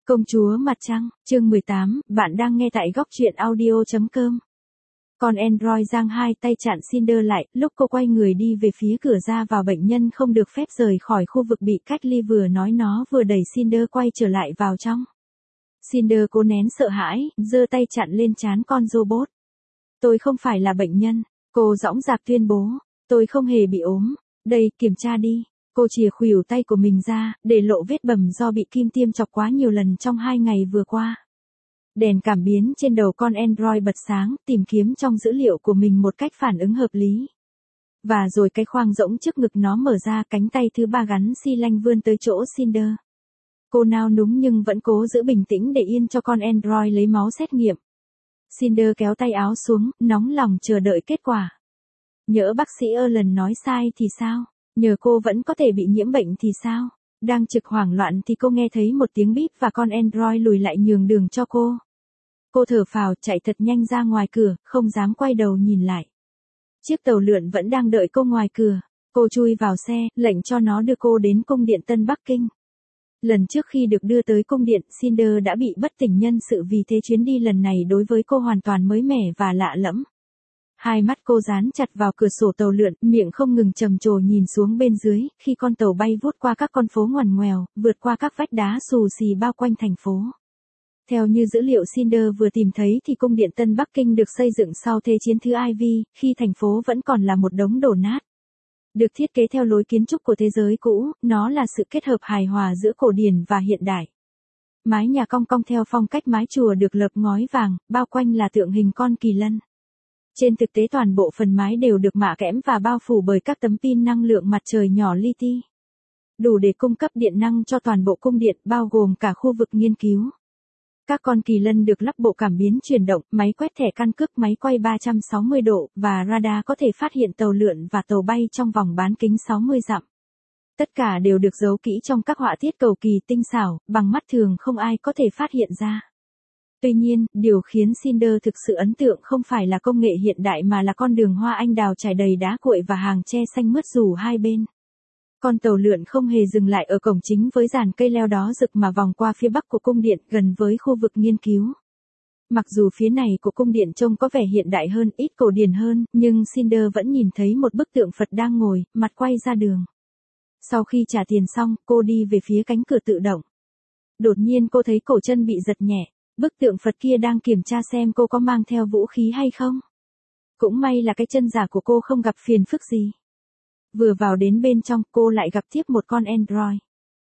Công chúa mặt trăng, chương 18, bạn đang nghe tại góc truyện audio.com. Con Android giang hai tay chặn Cinder lại, lúc cô quay người đi về phía cửa ra vào bệnh nhân không được phép rời khỏi khu vực bị cách ly vừa nói nó vừa đẩy Cinder quay trở lại vào trong. Cinder cố nén sợ hãi, giơ tay chặn lên trán con robot. Tôi không phải là bệnh nhân, cô dõng dạc tuyên bố, tôi không hề bị ốm, đây, kiểm tra đi. Cô chìa khuỷu tay của mình ra, để lộ vết bầm do bị kim tiêm chọc quá nhiều lần trong 2 ngày vừa qua. Đèn cảm biến trên đầu con Android bật sáng, tìm kiếm trong dữ liệu của mình một cách phản ứng hợp lý. Và rồi cái khoang rỗng trước ngực nó mở ra, cánh tay thứ ba gắn xi lanh vươn tới chỗ Cinder. Cô nao núng nhưng vẫn cố giữ bình tĩnh để yên cho con Android lấy máu xét nghiệm. Cinder kéo tay áo xuống, nóng lòng chờ đợi kết quả. Nhỡ bác sĩ Erlen nói sai thì sao? Nhờ cô vẫn có thể bị nhiễm bệnh thì sao? Đang trực hoảng loạn thì cô nghe thấy một tiếng bíp và con Android lùi lại nhường đường cho cô. Cô thở phào chạy thật nhanh ra ngoài cửa, không dám quay đầu nhìn lại. Chiếc tàu lượn vẫn đang đợi cô ngoài cửa. Cô chui vào xe, lệnh cho nó đưa cô đến cung điện Tân Bắc Kinh. Lần trước khi được đưa tới cung điện, Cinder đã bị bất tỉnh nhân sự vì thế chuyến đi lần này đối với cô hoàn toàn mới mẻ và lạ lẫm. Hai mắt cô dán chặt vào cửa sổ tàu lượn, miệng không ngừng trầm trồ nhìn xuống bên dưới, khi con tàu bay vút qua các con phố ngoằn ngoèo, vượt qua các vách đá xù xì bao quanh thành phố. Theo như dữ liệu Cinder vừa tìm thấy thì cung điện Tân Bắc Kinh được xây dựng sau Thế chiến thứ Ivy, khi thành phố vẫn còn là một đống đổ nát. Được thiết kế theo lối kiến trúc của thế giới cũ, nó là sự kết hợp hài hòa giữa cổ điển và hiện đại. Mái nhà cong cong theo phong cách mái chùa được lợp ngói vàng, bao quanh là tượng hình con kỳ lân. Trên thực tế toàn bộ phần mái đều được mạ kẽm và bao phủ bởi các tấm pin năng lượng mặt trời nhỏ li-ti. Đủ để cung cấp điện năng cho toàn bộ cung điện, bao gồm cả khu vực nghiên cứu. Các con kỳ lân được lắp bộ cảm biến chuyển động, máy quét thẻ căn cước, máy quay 360 độ, và radar có thể phát hiện tàu lượn và tàu bay trong vòng bán kính 60 dặm. Tất cả đều được giấu kỹ trong các họa tiết cầu kỳ tinh xảo, bằng mắt thường không ai có thể phát hiện ra. Tuy nhiên, điều khiến Cinder thực sự ấn tượng không phải là công nghệ hiện đại mà là con đường hoa anh đào trải đầy đá cuội và hàng tre xanh mướt rủ hai bên. Con tàu lượn không hề dừng lại ở cổng chính với dàn cây leo đó rực mà vòng qua phía bắc của cung điện gần với khu vực nghiên cứu. Mặc dù phía này của cung điện trông có vẻ hiện đại hơn, ít cổ điển hơn, nhưng Cinder vẫn nhìn thấy một bức tượng Phật đang ngồi, mặt quay ra đường. Sau khi trả tiền xong, cô đi về phía cánh cửa tự động. Đột nhiên cô thấy cổ chân bị giật nhẹ. Bức tượng Phật kia đang kiểm tra xem cô có mang theo vũ khí hay không. Cũng may là cái chân giả của cô không gặp phiền phức gì. Vừa vào đến bên trong, cô lại gặp tiếp một con Android.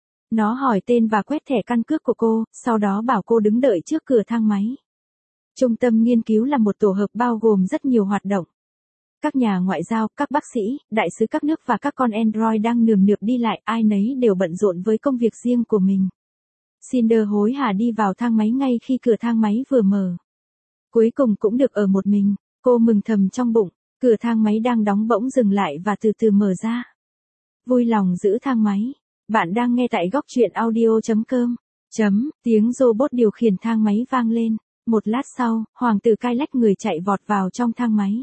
Nó hỏi tên và quét thẻ căn cước của cô, sau đó bảo cô đứng đợi trước cửa thang máy. Trung tâm nghiên cứu là một tổ hợp bao gồm rất nhiều hoạt động. Các nhà ngoại giao, các bác sĩ, đại sứ các nước và các con Android đang nườm nượp đi lại, ai nấy đều bận rộn với công việc riêng của mình. Cinder hối hả đi vào thang máy ngay khi cửa thang máy vừa mở. Cuối cùng cũng được ở một mình, cô mừng thầm trong bụng, cửa thang máy đang đóng bỗng dừng lại và từ từ mở ra. Vui lòng giữ thang máy. Bạn đang nghe tại góc truyện audio.com. Tiếng robot điều khiển thang máy vang lên. Một lát sau, hoàng tử cai lách người chạy vọt vào trong thang máy.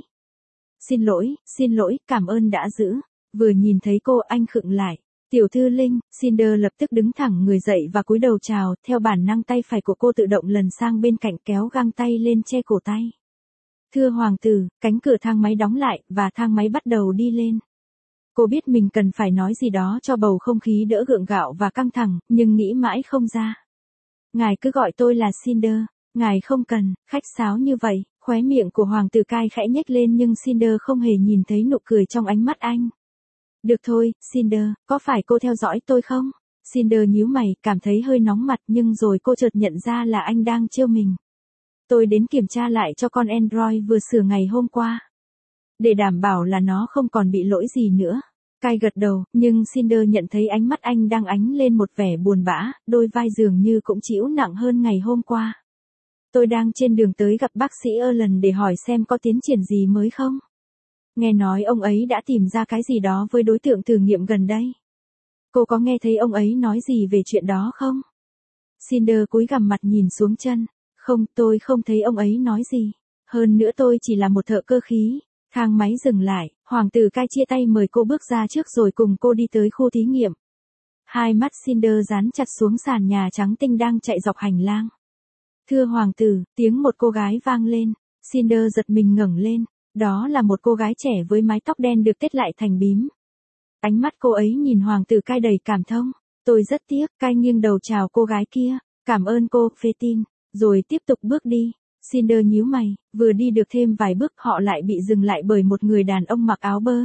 Xin lỗi, cảm ơn đã giữ. Vừa nhìn thấy cô anh khựng lại. Tiểu thư Linh, Cinder lập tức đứng thẳng người dậy và cúi đầu chào, theo bản năng tay phải của cô tự động lần sang bên cạnh kéo găng tay lên che cổ tay. Thưa hoàng tử, cánh cửa thang máy đóng lại, và thang máy bắt đầu đi lên. Cô biết mình cần phải nói gì đó cho bầu không khí đỡ gượng gạo và căng thẳng, nhưng nghĩ mãi không ra. Ngài cứ gọi tôi là Cinder, ngài không cần, khách sáo như vậy, khóe miệng của hoàng tử cai khẽ nhếch lên nhưng Cinder không hề nhìn thấy nụ cười trong ánh mắt anh. Được thôi, Cinder, có phải cô theo dõi tôi không? Cinder nhíu mày, cảm thấy hơi nóng mặt nhưng rồi cô chợt nhận ra là anh đang trêu mình. Tôi đến kiểm tra lại cho con Android vừa sửa ngày hôm qua. Để đảm bảo là nó không còn bị lỗi gì nữa. Cai gật đầu, nhưng Cinder nhận thấy ánh mắt anh đang ánh lên một vẻ buồn bã, đôi vai dường như cũng chịu nặng hơn ngày hôm qua. Tôi đang trên đường tới gặp bác sĩ Erlen để hỏi xem có tiến triển gì mới không. Nghe nói ông ấy đã tìm ra cái gì đó với đối tượng thử nghiệm gần đây. Cô có nghe thấy ông ấy nói gì về chuyện đó không? Cinder cúi gằm mặt nhìn xuống chân. Không, tôi không thấy ông ấy nói gì. Hơn nữa tôi chỉ là một thợ cơ khí. Thang máy dừng lại, hoàng tử cai chia tay mời cô bước ra trước rồi cùng cô đi tới khu thí nghiệm. Hai mắt Cinder dán chặt xuống sàn nhà trắng tinh đang chạy dọc hành lang. Thưa hoàng tử, tiếng một cô gái vang lên. Cinder giật mình ngẩng lên. Đó là một cô gái trẻ với mái tóc đen được tết lại thành bím. Ánh mắt cô ấy nhìn hoàng tử Kai đầy cảm thông. Tôi rất tiếc. Kai nghiêng đầu chào cô gái kia. Cảm ơn cô, phê tin. Rồi tiếp tục bước đi. Cinder nhíu mày, vừa đi được thêm vài bước họ lại bị dừng lại bởi một người đàn ông mặc áo bơ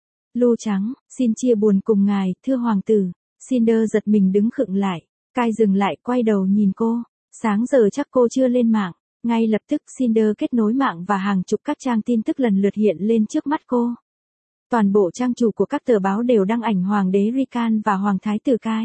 lu trắng. Xin chia buồn cùng ngài, thưa hoàng tử. Cinder giật mình đứng khựng lại. Kai dừng lại quay đầu nhìn cô. Sáng giờ chắc cô chưa lên mạng. Ngay lập tức Cinder kết nối mạng và hàng chục các trang tin tức lần lượt hiện lên trước mắt cô. Toàn bộ trang chủ của các tờ báo đều đăng ảnh hoàng đế Rican và hoàng thái tử Kai.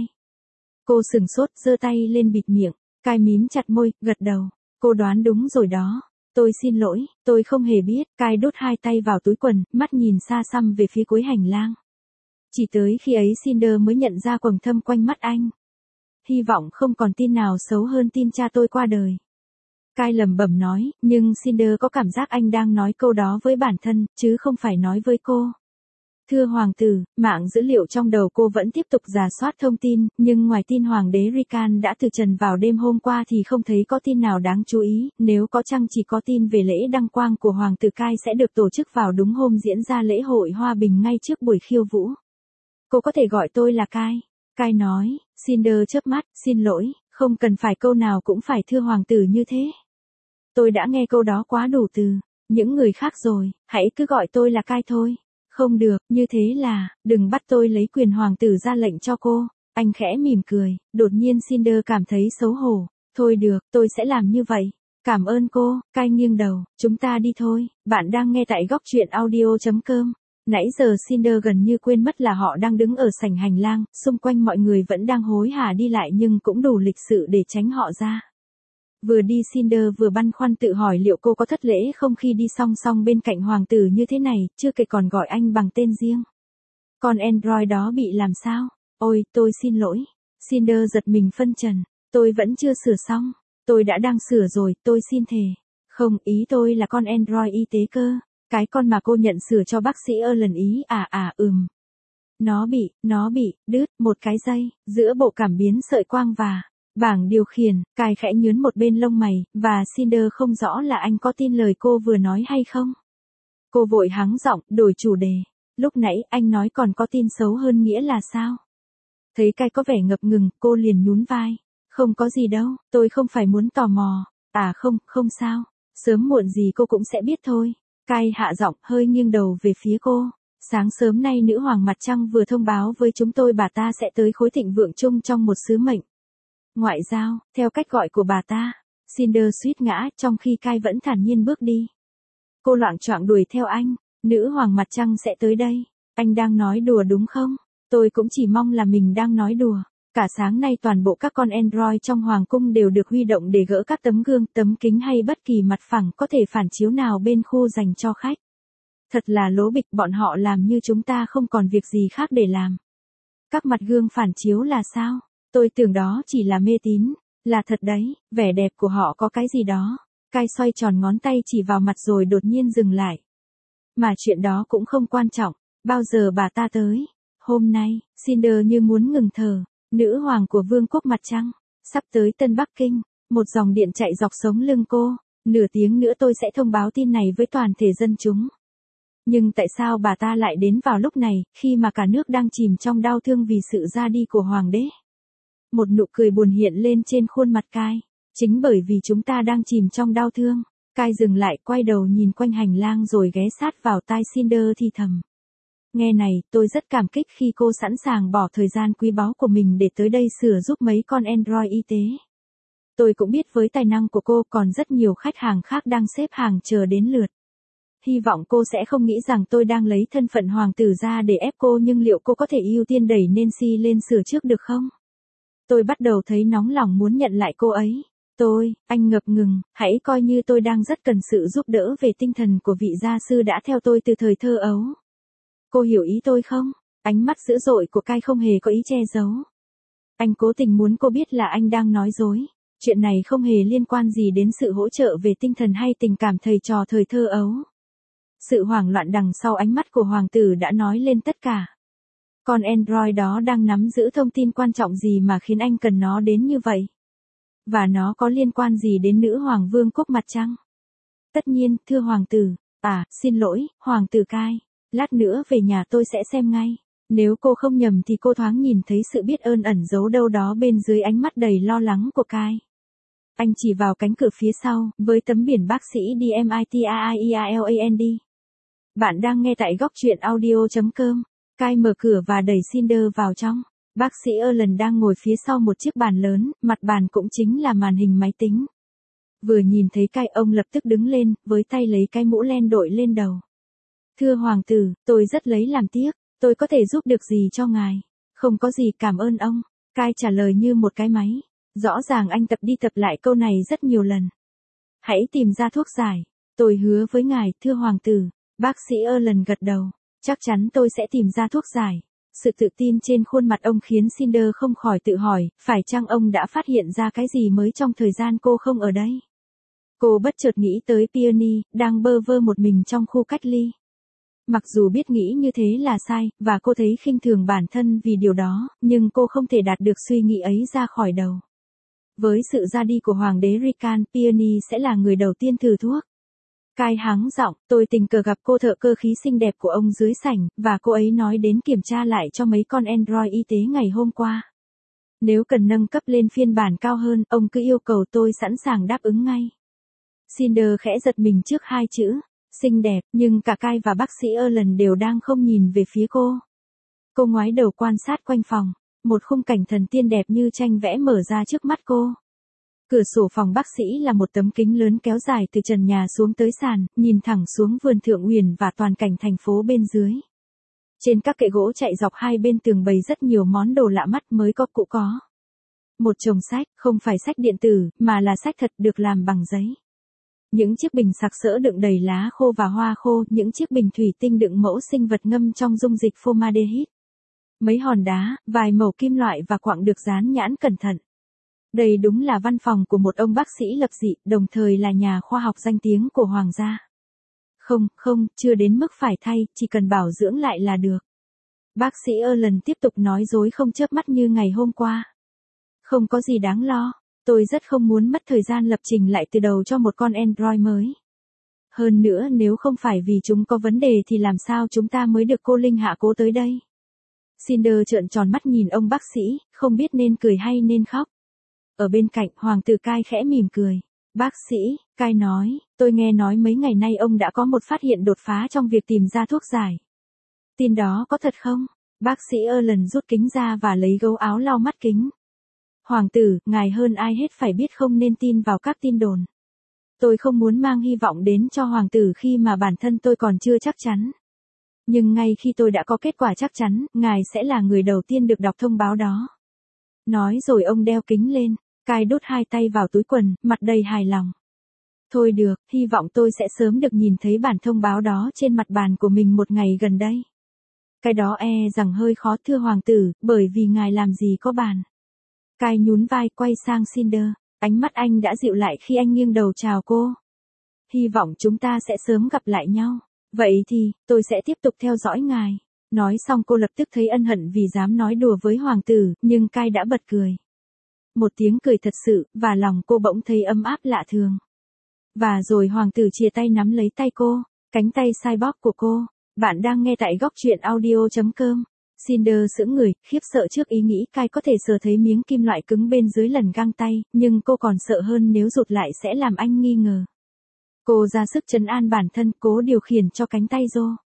Cô sừng sốt giơ tay lên bịt miệng. Kai mím chặt môi, gật đầu. Cô đoán đúng rồi đó. Tôi xin lỗi, tôi không hề biết. Kai đút hai tay vào túi quần, mắt nhìn xa xăm về phía cuối hành lang. Chỉ tới khi ấy Cinder mới nhận ra quầng thâm quanh mắt anh. Hy vọng không còn tin nào xấu hơn tin cha tôi qua đời. Kai lẩm bẩm nói, nhưng Cinder có cảm giác anh đang nói câu đó với bản thân, chứ không phải nói với cô. Thưa hoàng tử, mạng dữ liệu trong đầu cô vẫn tiếp tục rà soát thông tin, nhưng ngoài tin hoàng đế Rican đã từ trần vào đêm hôm qua thì không thấy có tin nào đáng chú ý, nếu có chăng chỉ có tin về lễ đăng quang của hoàng tử Kai sẽ được tổ chức vào đúng hôm diễn ra lễ hội Hoa Bình ngay trước buổi khiêu vũ. Cô có thể gọi tôi là Kai. Kai nói. Cinder chớp mắt, xin lỗi, không cần phải câu nào cũng phải thưa hoàng tử như thế. Tôi đã nghe câu đó quá đủ từ những người khác rồi, hãy cứ gọi tôi là Kai thôi. Không được, như thế là, đừng bắt tôi lấy quyền hoàng tử ra lệnh cho cô. Anh khẽ mỉm cười, đột nhiên Cinder cảm thấy xấu hổ. Thôi được, tôi sẽ làm như vậy. Cảm ơn cô. Kai nghiêng đầu, chúng ta đi thôi. Bạn đang nghe tại góc truyện audio.com. Nãy giờ Cinder gần như quên mất là họ đang đứng ở sảnh hành lang, xung quanh mọi người vẫn đang hối hả đi lại nhưng cũng đủ lịch sự để tránh họ ra. Vừa đi Cinder vừa băn khoăn tự hỏi liệu cô có thất lễ không khi đi song song bên cạnh hoàng tử như thế này, chưa kể còn gọi anh bằng tên riêng. Con Android đó bị làm sao? Ôi, tôi xin lỗi. Cinder giật mình phân trần. Tôi vẫn chưa sửa xong. Tôi đã đang sửa rồi, tôi xin thề. Không, ý tôi là con Android y tế cơ. Cái con mà cô nhận sửa cho bác sĩ Erlen ý Nó bị, đứt, một cái dây, giữa bộ cảm biến sợi quang và bảng điều khiển. Kai khẽ nhướn một bên lông mày, và Cinder không rõ là anh có tin lời cô vừa nói hay không. Cô vội hắng giọng, đổi chủ đề. Lúc nãy anh nói còn có tin xấu hơn nghĩa là sao? Thấy Kai có vẻ ngập ngừng, cô liền nhún vai. Không có gì đâu, tôi không phải muốn tò mò. Không sao. Sớm muộn gì cô cũng sẽ biết thôi. Kai hạ giọng, hơi nghiêng đầu về phía cô. Sáng sớm nay nữ hoàng mặt trăng vừa thông báo với chúng tôi bà ta sẽ tới khối thịnh vượng chung trong một sứ mệnh ngoại giao, theo cách gọi của bà ta. Cinder suýt ngã, trong khi Kai vẫn thản nhiên bước đi. Cô loạng choạng đuổi theo anh. Nữ hoàng mặt trăng sẽ tới đây. Anh đang nói đùa đúng không? Tôi cũng chỉ mong là mình đang nói đùa. Cả sáng nay toàn bộ các con Android trong hoàng cung đều được huy động để gỡ các tấm gương, tấm kính hay bất kỳ mặt phẳng có thể phản chiếu nào bên khu dành cho khách. Thật là lố bịch, bọn họ làm như chúng ta không còn việc gì khác để làm. Các mặt gương phản chiếu là sao? Tôi tưởng đó chỉ là mê tín. Là thật đấy, vẻ đẹp của họ có cái gì đó. Kai xoay tròn ngón tay chỉ vào mặt rồi đột nhiên dừng lại. Mà chuyện đó cũng không quan trọng. Bao giờ bà ta tới? Hôm nay. Cinder như muốn ngừng thở. Nữ hoàng của vương quốc mặt trăng. Sắp tới Tân Bắc Kinh. Một dòng điện chạy dọc sống lưng cô. Nửa tiếng nữa tôi sẽ thông báo tin này với toàn thể dân chúng. Nhưng tại sao bà ta lại đến vào lúc này, khi mà cả nước đang chìm trong đau thương vì sự ra đi của hoàng đế? Một nụ cười buồn hiện lên trên khuôn mặt Kai. Chính bởi vì chúng ta đang chìm trong đau thương. Kai dừng lại, quay đầu nhìn quanh hành lang rồi ghé sát vào tai Cinder thì thầm. Nghe này, tôi rất cảm kích khi cô sẵn sàng bỏ thời gian quý báu của mình để tới đây sửa giúp mấy con Android y tế. Tôi cũng biết với tài năng của cô còn rất nhiều khách hàng khác đang xếp hàng chờ đến lượt. Hy vọng cô sẽ không nghĩ rằng tôi đang lấy thân phận hoàng tử ra để ép cô, nhưng liệu cô có thể ưu tiên đẩy Nancy lên sửa trước được không? Tôi bắt đầu thấy nóng lòng muốn nhận lại cô ấy. Anh ngập ngừng, hãy coi như tôi đang rất cần sự giúp đỡ về tinh thần của vị gia sư đã theo tôi từ thời thơ ấu. Cô hiểu ý tôi không? Ánh mắt dữ dội của Kai không hề có ý che giấu. Anh cố tình muốn cô biết là anh đang nói dối. Chuyện này không hề liên quan gì đến sự hỗ trợ về tinh thần hay tình cảm thầy trò thời thơ ấu. Sự hoảng loạn đằng sau ánh mắt của hoàng tử đã nói lên tất cả. Con Android đó đang nắm giữ thông tin quan trọng gì mà khiến anh cần nó đến như vậy? Và nó có liên quan gì đến nữ hoàng vương quốc mặt trăng? Tất nhiên, thưa hoàng tử. Xin lỗi, hoàng tử Kai. Lát nữa về nhà tôi sẽ xem ngay. Nếu cô không nhầm thì cô thoáng nhìn thấy sự biết ơn ẩn giấu đâu đó bên dưới ánh mắt đầy lo lắng của Kai. Anh chỉ vào cánh cửa phía sau, với tấm biển bác sĩ DMITAIEALAND. Bạn đang nghe tại góc truyện audio.com. Kai mở cửa và đẩy Cinder vào trong. Bác sĩ Erland đang ngồi phía sau một chiếc bàn lớn, mặt bàn cũng chính là màn hình máy tính. Vừa nhìn thấy Kai, ông lập tức đứng lên, với tay lấy cái mũ len đội lên đầu. Thưa hoàng tử, tôi rất lấy làm tiếc, tôi có thể giúp được gì cho ngài? Không có gì, cảm ơn ông. Kai trả lời như một cái máy. Rõ ràng anh tập đi tập lại câu này rất nhiều lần. Hãy tìm ra thuốc giải. Tôi hứa với ngài, thưa hoàng tử. Bác sĩ Erland gật đầu. Chắc chắn tôi sẽ tìm ra thuốc giải. Sự tự tin trên khuôn mặt ông khiến Cinder không khỏi tự hỏi, phải chăng ông đã phát hiện ra cái gì mới trong thời gian cô không ở đây? Cô bất chợt nghĩ tới Peony, đang bơ vơ một mình trong khu cách ly. Mặc dù biết nghĩ như thế là sai, và cô thấy khinh thường bản thân vì điều đó, nhưng cô không thể đạt được suy nghĩ ấy ra khỏi đầu. Với sự ra đi của Hoàng đế Rican, Peony sẽ là người đầu tiên thử thuốc. Kai hắng giọng, tôi tình cờ gặp cô thợ cơ khí xinh đẹp của ông dưới sảnh, và cô ấy nói đến kiểm tra lại cho mấy con Android y tế ngày hôm qua. Nếu cần nâng cấp lên phiên bản cao hơn, ông cứ yêu cầu tôi sẵn sàng đáp ứng ngay. Cinder khẽ giật mình trước hai chữ, xinh đẹp, nhưng cả Kai và bác sĩ Erland đều đang không nhìn về phía cô. Cô ngoái đầu quan sát quanh phòng, một khung cảnh thần tiên đẹp như tranh vẽ mở ra trước mắt cô. Cửa sổ phòng bác sĩ là một tấm kính lớn kéo dài từ trần nhà xuống tới sàn, nhìn thẳng xuống vườn thượng uyển và toàn cảnh thành phố bên dưới. Trên các kệ gỗ chạy dọc hai bên tường bày rất nhiều món đồ lạ mắt mới có cũ có. Một chồng sách, không phải sách điện tử, mà là sách thật được làm bằng giấy. Những chiếc bình sặc sỡ đựng đầy lá khô và hoa khô, những chiếc bình thủy tinh đựng mẫu sinh vật ngâm trong dung dịch formaldehyde. Mấy hòn đá, vài mẩu kim loại và quặng được dán nhãn cẩn thận. Đây đúng là văn phòng của một ông bác sĩ lập dị, đồng thời là nhà khoa học danh tiếng của hoàng gia. Không, chưa đến mức phải thay, chỉ cần bảo dưỡng lại là được. Bác sĩ Erland tiếp tục nói dối không chớp mắt như ngày hôm qua. Không có gì đáng lo, tôi rất không muốn mất thời gian lập trình lại từ đầu cho một con Android mới. Hơn nữa nếu không phải vì chúng có vấn đề thì làm sao chúng ta mới được cô Linh hạ cố tới đây. Cinder trợn tròn mắt nhìn ông bác sĩ, không biết nên cười hay nên khóc. Ở bên cạnh, hoàng tử Kai khẽ mỉm cười. Bác sĩ, Kai nói, tôi nghe nói mấy ngày nay ông đã có một phát hiện đột phá trong việc tìm ra thuốc giải. Tin đó có thật không? Bác sĩ Erland rút kính ra và lấy gấu áo lau mắt kính. Hoàng tử, ngài hơn ai hết phải biết không nên tin vào các tin đồn. Tôi không muốn mang hy vọng đến cho hoàng tử khi mà bản thân tôi còn chưa chắc chắn. Nhưng ngay khi tôi đã có kết quả chắc chắn, ngài sẽ là người đầu tiên được đọc thông báo đó. Nói rồi ông đeo kính lên, Kai đút hai tay vào túi quần, mặt đầy hài lòng. Thôi được, hy vọng tôi sẽ sớm được nhìn thấy bản thông báo đó trên mặt bàn của mình một ngày gần đây. Cái đó rằng hơi khó thưa hoàng tử, bởi vì ngài làm gì có bàn. Kai nhún vai quay sang Cinder, ánh mắt anh đã dịu lại khi anh nghiêng đầu chào cô. Hy vọng chúng ta sẽ sớm gặp lại nhau. Vậy thì, tôi sẽ tiếp tục theo dõi ngài. Nói xong cô lập tức thấy ân hận vì dám nói đùa với hoàng tử, nhưng Kai đã bật cười. Một tiếng cười thật sự, và lòng cô bỗng thấy ấm áp lạ thường. Và rồi hoàng tử chìa tay nắm lấy tay cô, cánh tay cyborg của cô. Bạn đang nghe tại góc truyện audio.com. Cinder sững người, khiếp sợ trước ý nghĩ Kai có thể sờ thấy miếng kim loại cứng bên dưới lần găng tay, nhưng cô còn sợ hơn nếu rụt lại sẽ làm anh nghi ngờ. Cô ra sức trấn an bản thân, cố điều khiển cho cánh tay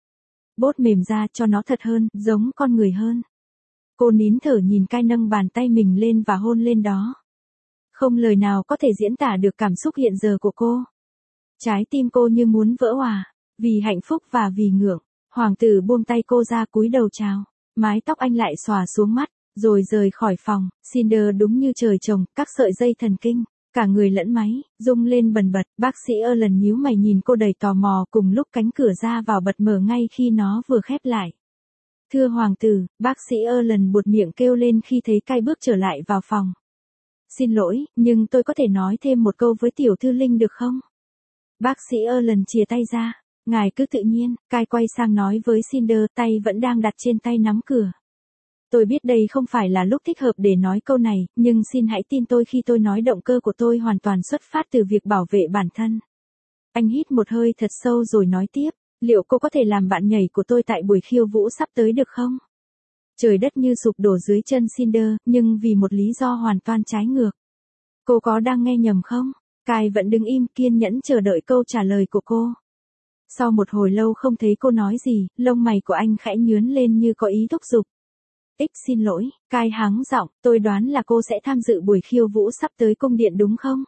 bốt mềm ra cho nó thật hơn, giống con người hơn. Cô nín thở nhìn Kai nâng bàn tay mình lên và hôn lên đó. Không lời nào có thể diễn tả được cảm xúc hiện giờ của cô. Trái tim cô như muốn vỡ òa, vì hạnh phúc và vì ngưỡng. Hoàng tử buông tay cô ra cúi đầu chào. Mái tóc anh lại xòa xuống mắt, rồi rời khỏi phòng. Cinder đúng như trời trồng, các sợi dây thần kinh, cả người lẫn máy, rung lên bần bật. Bác sĩ Erland nhíu mày nhìn cô đầy tò mò, cùng lúc cánh cửa ra vào bật mở ngay khi nó vừa khép lại. Thưa hoàng tử, bác sĩ Erland buột miệng kêu lên khi thấy Kai bước trở lại vào phòng. Xin lỗi, nhưng tôi có thể nói thêm một câu với tiểu thư Linh được không? Bác sĩ Erland chìa tay ra. Ngài cứ tự nhiên. Kai quay sang nói với Cinder, tay vẫn đang đặt trên tay nắm cửa. Tôi biết đây không phải là lúc thích hợp để nói câu này, nhưng xin hãy tin tôi khi tôi nói động cơ của tôi hoàn toàn xuất phát từ việc bảo vệ bản thân. Anh hít một hơi thật sâu rồi nói tiếp, liệu cô có thể làm bạn nhảy của tôi tại buổi khiêu vũ sắp tới được không? Trời đất như sụp đổ dưới chân Cinder, nhưng vì một lý do hoàn toàn trái ngược. Cô có đang nghe nhầm không? Kai vẫn đứng im kiên nhẫn chờ đợi câu trả lời của cô. Sau một hồi lâu không thấy cô nói gì, lông mày của anh khẽ nhướn lên như có ý thúc giục. Xin lỗi, Kai hắng giọng, tôi đoán là cô sẽ tham dự buổi khiêu vũ sắp tới cung điện đúng không?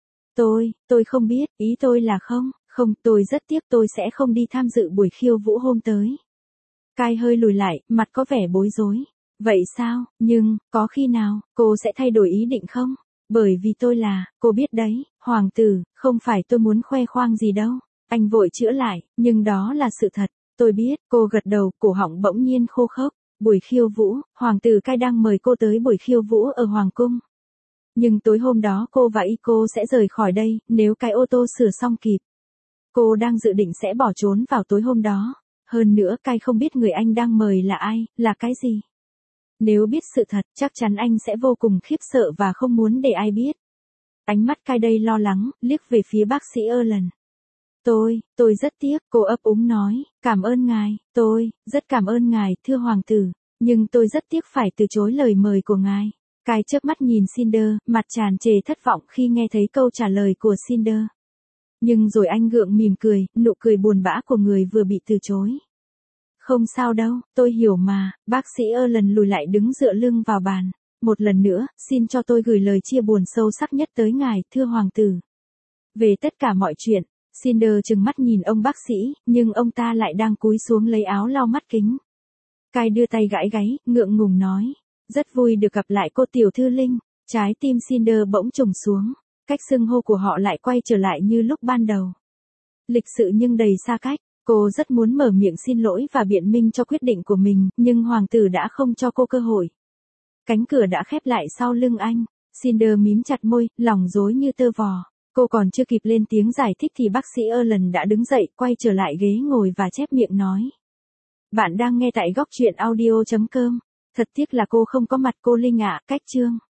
Tôi không biết, ý tôi là không, tôi rất tiếc tôi sẽ không đi tham dự buổi khiêu vũ hôm tới. Kai hơi lùi lại, mặt có vẻ bối rối. Vậy sao, nhưng, có khi nào, cô sẽ thay đổi ý định không? Bởi vì cô biết đấy, hoàng tử, không phải tôi muốn khoe khoang gì đâu. Anh vội chữa lại, nhưng đó là sự thật. Tôi biết, cô gật đầu, cổ họng bỗng nhiên khô khốc. Buổi khiêu vũ, hoàng tử Kai đang mời cô tới buổi khiêu vũ ở hoàng cung. Nhưng tối hôm đó cô và Iko sẽ rời khỏi đây, nếu cái ô tô sửa xong kịp. Cô đang dự định sẽ bỏ trốn vào tối hôm đó. Hơn nữa Kai không biết người anh đang mời là ai, là cái gì. Nếu biết sự thật, chắc chắn anh sẽ vô cùng khiếp sợ và không muốn để ai biết. Ánh mắt Kai đây lo lắng, liếc về phía bác sĩ Erlen. Tôi rất tiếc, cô ấp úng nói, cảm ơn ngài, tôi, rất cảm ơn ngài, thưa hoàng tử, nhưng tôi rất tiếc phải từ chối lời mời của ngài. Kai chớp mắt nhìn Cinder, mặt tràn trề thất vọng khi nghe thấy câu trả lời của Cinder. Nhưng rồi anh gượng mỉm cười, nụ cười buồn bã của người vừa bị từ chối. Không sao đâu, tôi hiểu mà, bác sĩ Erlen lùi lại đứng dựa lưng vào bàn. Một lần nữa, xin cho tôi gửi lời chia buồn sâu sắc nhất tới ngài, thưa hoàng tử. Về tất cả mọi chuyện, Cinder trừng mắt nhìn ông bác sĩ, nhưng ông ta lại đang cúi xuống lấy áo lau mắt kính. Kai đưa tay gãi gáy, ngượng ngùng nói. Rất vui được gặp lại cô tiểu thư Linh. Trái tim Cinder bỗng trùng xuống. Cách xưng hô của họ lại quay trở lại như lúc ban đầu. Lịch sự nhưng đầy xa cách. Cô rất muốn mở miệng xin lỗi và biện minh cho quyết định của mình, nhưng hoàng tử đã không cho cô cơ hội. Cánh cửa đã khép lại sau lưng anh. Cinder mím chặt môi, lòng rối như tơ vò. Cô còn chưa kịp lên tiếng giải thích thì bác sĩ Erlen đã đứng dậy, quay trở lại ghế ngồi và chép miệng nói. Bạn đang nghe tại góc truyện audio.com. Thật tiếc là cô không có mặt cô Linh ạ, cách chương.